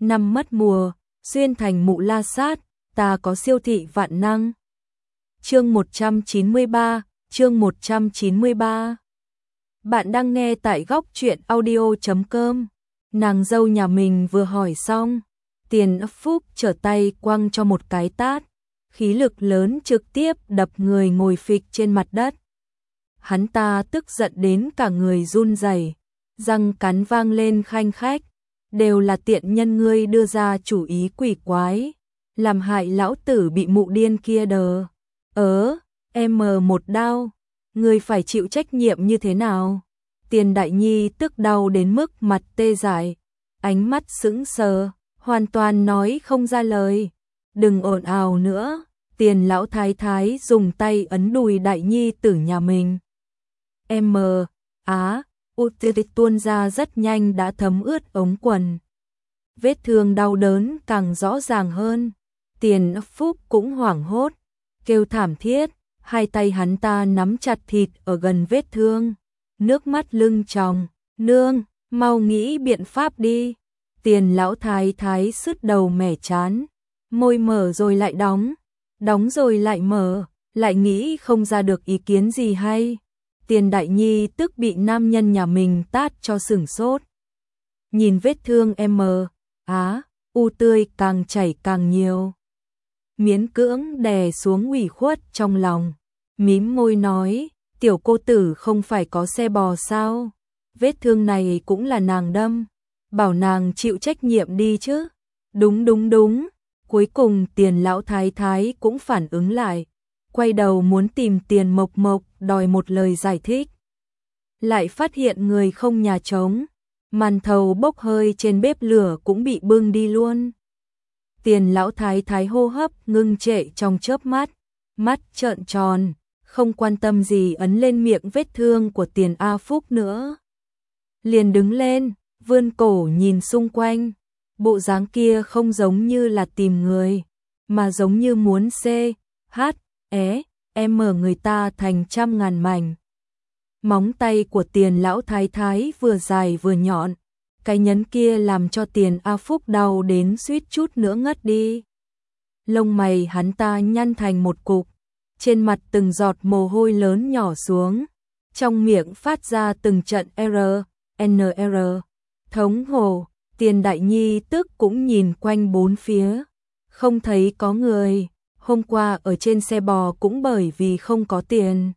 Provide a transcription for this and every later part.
năm mất mùa, xuyên thành mụ la sát, ta có siêu thị vạn năng. Chương 193, chương 193. Bạn đang nghe tại góc truyện audio.com. Nàng dâu nhà mình vừa hỏi xong, Tiền Phúc trở tay quăng cho một cái tát, khí lực lớn trực tiếp đập người ngồi phịch trên mặt đất. Hắn ta tức giận đến cả người run rẩy, răng cắn vang lên khanh khách, đều là tiện nhân ngươi đưa ra chủ ý quỷ quái, làm hại lão tử bị mụ điên kia đờ. Em một đau, ngươi phải chịu trách nhiệm như thế nào? Tiền Đại Nhi tức đau đến mức mặt tê dại, ánh mắt sững sờ, hoàn toàn nói không ra lời. Đừng ồn ào nữa, Tiền lão thái thái dùng tay ấn đùi Đại Nhi tử nhà mình. Utit tuôn ra rất nhanh đã thấm ướt ống quần. Vết thương đau đớn càng rõ ràng hơn. Tiền Phúc cũng hoảng hốt, kêu thảm thiết, hai tay hắn ta nắm chặt thịt ở gần vết thương, nước mắt lưng tròng. Nương, mau nghĩ biện pháp đi. Tiền lão thái thái sứt đầu mẻ chán, môi mở rồi lại đóng, đóng rồi lại mở, lại nghĩ không ra được ý kiến gì hay. Tiền Đại Nhi tức bị nam nhân nhà mình tát cho sửng sốt. Nhìn vết thương u tươi càng chảy càng nhiều. Miễn cưỡng đè xuống ủy khuất trong lòng, mím môi nói, tiểu cô tử không phải có xe bò sao? Vết thương này cũng là nàng đâm, bảo nàng chịu trách nhiệm đi chứ. Đúng. Cuối cùng Tiền lão thái thái cũng phản ứng lại, quay đầu muốn tìm Tiền Mộc Mộc đòi một lời giải thích. Lại phát hiện người không nhà trống, màn thầu bốc hơi trên bếp lửa cũng bị bưng đi luôn. Tiền lão thái thái hô hấp ngưng trệ trong chớp mắt, mắt trợn tròn, không quan tâm gì ấn lên miệng vết thương của Tiền A Phúc nữa. Liền đứng lên, vươn cổ nhìn xung quanh, bộ dáng kia không giống như là tìm người, mà giống như muốn người ta thành trăm ngàn mảnh. Móng tay của Tiền lão thái thái vừa dài vừa nhọn, cái nhấn kia làm cho Tiền A Phúc đau đến suýt chút nữa ngất đi. Lông mày hắn ta nhăn thành một cục, trên mặt từng giọt mồ hôi lớn nhỏ xuống, trong miệng phát ra từng trận NR. Thống hổ, Tiền Đại Nhi tức cũng nhìn quanh bốn phía, không thấy có người. Hôm qua ở trên xe bò cũng bởi vì không có tiền,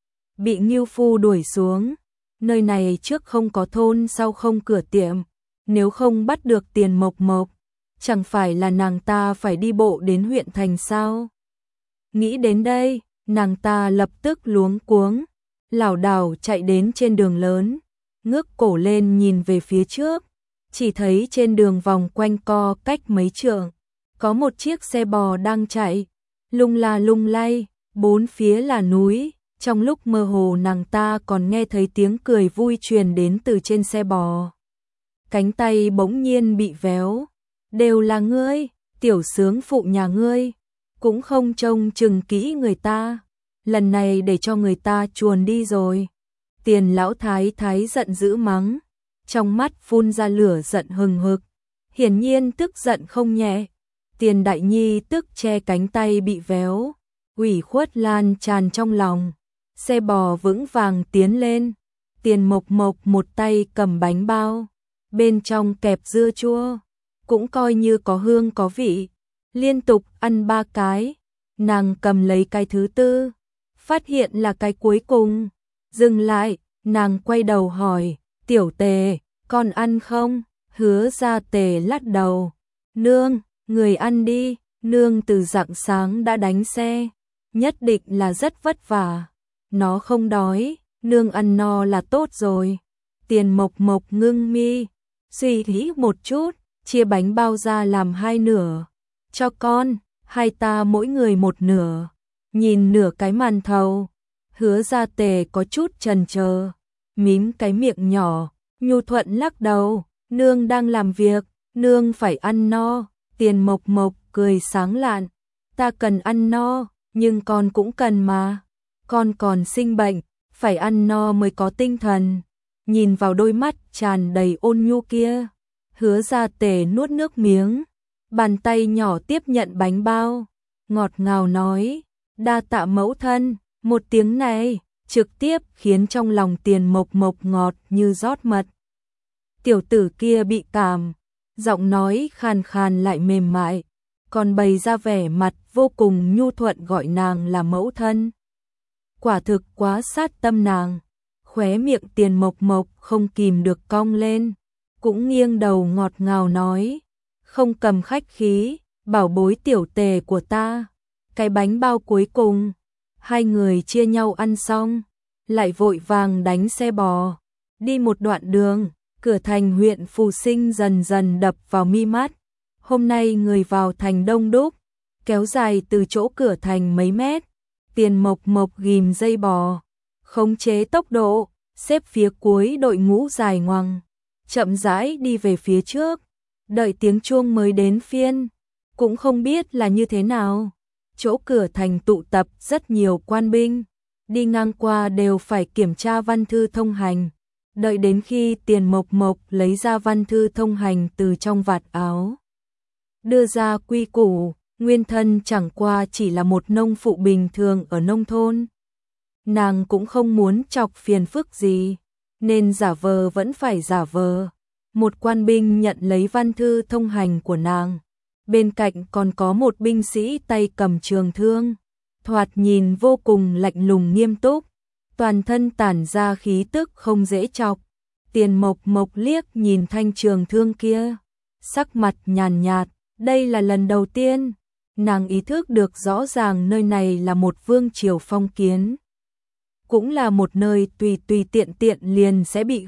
bị Ngưu Phu đuổi xuống. Nơi này trước không có thôn, sau không cửa tiệm, nếu không bắt được Tiền Mộc Mộc, chẳng phải là nàng ta phải đi bộ đến huyện thành sao? Nghĩ đến đây, nàng ta lập tức luống cuống, lảo đảo chạy đến trên đường lớn, ngước cổ lên nhìn về phía trước, chỉ thấy trên đường vòng quanh co cách mấy trượng, có một chiếc xe bò đang chạy, lung la lung lay, bốn phía là núi. Trong lúc mơ hồ nàng ta còn nghe thấy tiếng cười vui truyền đến từ trên xe bò. Cánh tay bỗng nhiên bị véo. Đều là ngươi, tiểu sướng phụ nhà ngươi, cũng không trông chừng kỹ người ta, lần này để cho người ta chuồn đi rồi. Tiền lão thái thái giận dữ mắng, trong mắt phun ra lửa giận hừng hực, hiển nhiên tức giận không nhẹ. Tiền Đại Nhi tức che cánh tay bị véo, ủy khuất lan tràn trong lòng. Xe bò vững vàng tiến lên, Tiền Mộc Mộc một tay cầm bánh bao, bên trong kẹp dưa chua, cũng coi như có hương có vị, liên tục ăn 3 cái, nàng cầm lấy cái thứ tư, phát hiện là cái cuối cùng, dừng lại, nàng quay đầu hỏi, tiểu Tề, con ăn không? Hứa Gia Tề lắc đầu, nương, người ăn đi, nương từ rạng sáng đã đánh xe, nhất định là rất vất vả. Nó không đói, nương ăn no là tốt rồi. Tiền Mộc Mộc ngưng mi, suy nghĩ một chút, chia bánh bao ra làm 2 nửa. Cho con, hai ta mỗi người 1 nửa. Nhìn nửa cái màn thầu, Hứa Gia Tề có chút chần chờ, mím cái miệng nhỏ, nhu thuận lắc đầu, nương đang làm việc, nương phải ăn no. Tiền Mộc Mộc cười sáng lạn, ta cần ăn no, nhưng con cũng cần mà. Con còn sinh bệnh, phải ăn no mới có tinh thần. Nhìn vào đôi mắt tràn đầy ôn nhu kia, Hứa Gia Tề nuốt nước miếng, bàn tay nhỏ tiếp nhận bánh bao, ngọt ngào nói, đa tạ mẫu thân. Một tiếng này trực tiếp khiến trong lòng Tiền Mộc Mộc ngọt như rót mật. Tiểu tử kia bị cảm, giọng nói khàn khàn lại mềm mại, còn bày ra vẻ mặt vô cùng nhu thuận gọi nàng là mẫu thân. Quả thực quá sát tâm nàng, khóe miệng Tiền Mộc Mộc không kìm được cong lên, cũng nghiêng đầu ngọt ngào nói, không cầm khách khí, bảo bối tiểu Tề của ta. Cái bánh bao cuối cùng, hai người chia nhau ăn xong, lại vội vàng đánh xe bò, đi một đoạn đường, cửa thành huyện Phù Sinh dần dần đập vào mi mắt. Hôm nay người vào thành đông đúc, kéo dài từ chỗ cửa thành mấy mét. Tiền Mộc Mộc ghim dây bò, khống chế tốc độ, xếp phía cuối đội ngũ dài ngoằng, chậm rãi đi về phía trước. Đợi tiếng chuông mới đến phiên, cũng không biết là như thế nào. Chỗ cửa thành tụ tập rất nhiều quan binh, đi ngang qua đều phải kiểm tra văn thư thông hành. Đợi đến khi Tiền Mộc Mộc lấy ra văn thư thông hành từ trong vạt áo, đưa ra quy củ, nguyên thân chẳng qua chỉ là một nông phụ bình thường ở nông thôn. Nàng cũng không muốn chọc phiền phức gì, nên giả vờ vẫn phải giả vờ. Một quan binh nhận lấy văn thư thông hành của nàng. Bên cạnh còn có một binh sĩ tay cầm trường thương, thoạt nhìn vô cùng lạnh lùng nghiêm túc, toàn thân tản ra khí tức không dễ chọc. Tiền Mộc Mộc liếc nhìn thanh trường thương kia, sắc mặt nhàn nhạt, đây là lần đầu tiên nàng ý thức được rõ ràng nơi này là một vương triều phong kiến, cũng là một nơi tùy tùy tiện tiện liền sẽ bị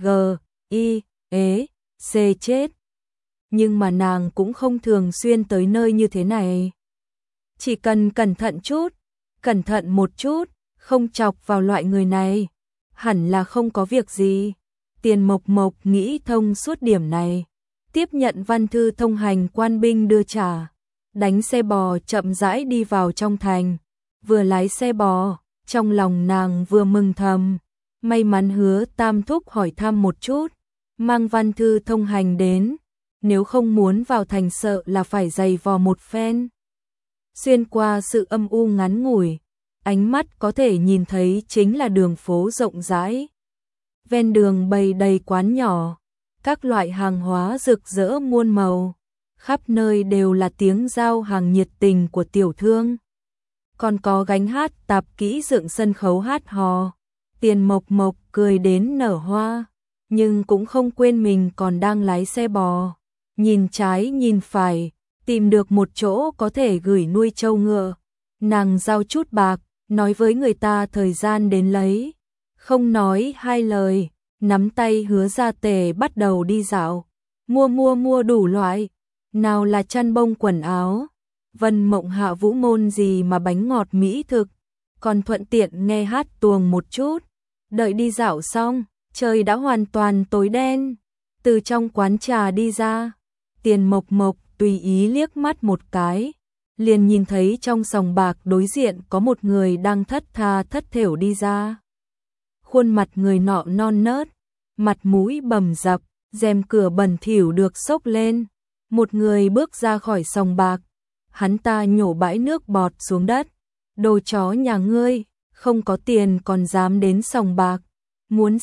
C chết. Nhưng mà nàng cũng không thường xuyên tới nơi như thế này. Chỉ cần cẩn thận chút, cẩn thận một chút, không chọc vào loại người này, hẳn là không có việc gì. Tiền Mộc Mộc nghĩ thông suốt điểm này, tiếp nhận văn thư thông hành quan binh đưa trả, đánh xe bò chậm rãi đi vào trong thành. Vừa lái xe bò, trong lòng nàng vừa mừng thầm, may mắn Hứa Tam thúc hỏi thăm một chút, mang văn thư thông hành đến, nếu không muốn vào thành sợ là phải giày vò một phen. Xuyên qua sự âm u ngắn ngủi, ánh mắt có thể nhìn thấy chính là đường phố rộng rãi. Ven đường bày đầy quán nhỏ, các loại hàng hóa rực rỡ muôn màu, khắp nơi đều là tiếng giao hàng nhiệt tình của tiểu thương. Còn có gánh hát tạp kỹ dựng sân khấu hát hò. Tiền Mộc Mộc cười đến nở hoa, nhưng cũng không quên mình còn đang lái xe bò. Nhìn trái nhìn phải, tìm được một chỗ có thể gửi nuôi trâu ngựa. Nàng giao chút bạc, nói với người ta thời gian đến lấy. Không nói hai lời, nắm tay Hứa Gia Tề bắt đầu đi dạo. Mua đủ loại, nào là chăn bông quần áo, Vân Mộng Hạ Vũ Môn gì mà bánh ngọt mỹ thực, còn thuận tiện nghe hát tuồng một chút. Đợi đi dạo xong, trời đã hoàn toàn tối đen. Từ trong quán trà đi ra, Tiền Mộc Mộc tùy ý liếc mắt một cái, liền nhìn thấy trong sòng bạc đối diện có một người đang thất tha thất thểu đi ra. Khuôn mặt người nọ non nớt, mặt mũi bầm dập, rèm cửa bẩn thỉu được xốc lên. Một người bước ra khỏi sòng bạc, hắn ta nhổ bãi nước bọt xuống đất. Đồ chó nhà ngươi, không có tiền còn dám đến sòng bạc, muốn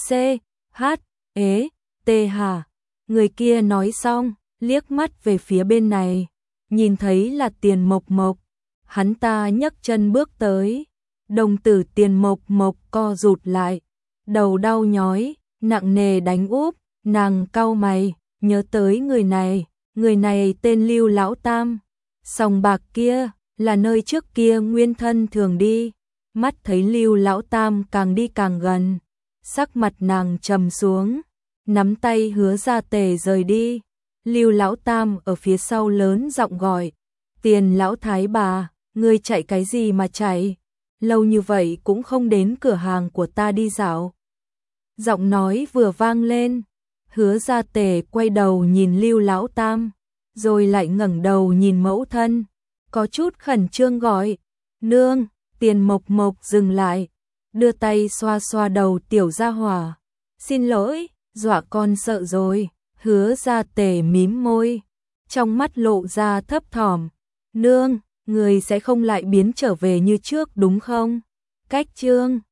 T hả? Người kia nói xong, liếc mắt về phía bên này, nhìn thấy là Tiền Mộc Mộc, hắn ta nhấc chân bước tới. Đồng tử Tiền Mộc Mộc co rụt lại, đầu đau nhói, nặng nề đánh úp, nàng cau mày, nhớ tới người này tên Lưu Lão Tam. Sòng bạc kia là nơi trước kia nguyên thân thường đi. Mắt thấy Lưu Lão Tam càng đi càng gần, sắc mặt nàng trầm xuống, nắm tay Hứa Gia Tề rời đi. Lưu Lão Tam ở phía sau lớn giọng gọi, Tiền lão thái bà, ngươi chạy cái gì mà chạy, lâu như vậy cũng không đến cửa hàng của ta đi dạo. Giọng nói vừa vang lên, Hứa Gia Tề quay đầu nhìn Lưu Lão Tam, rồi lại ngẩng đầu nhìn mẫu thân, có chút khẩn trương gọi, nương. Tiền Mộc Mộc dừng lại, đưa tay xoa xoa đầu tiểu gia hỏa, xin lỗi, dọa con sợ rồi. Hứa Gia Tề mím môi, trong mắt lộ ra thấp thỏm. Nương, người sẽ không lại biến trở về như trước đúng không? Cách Trương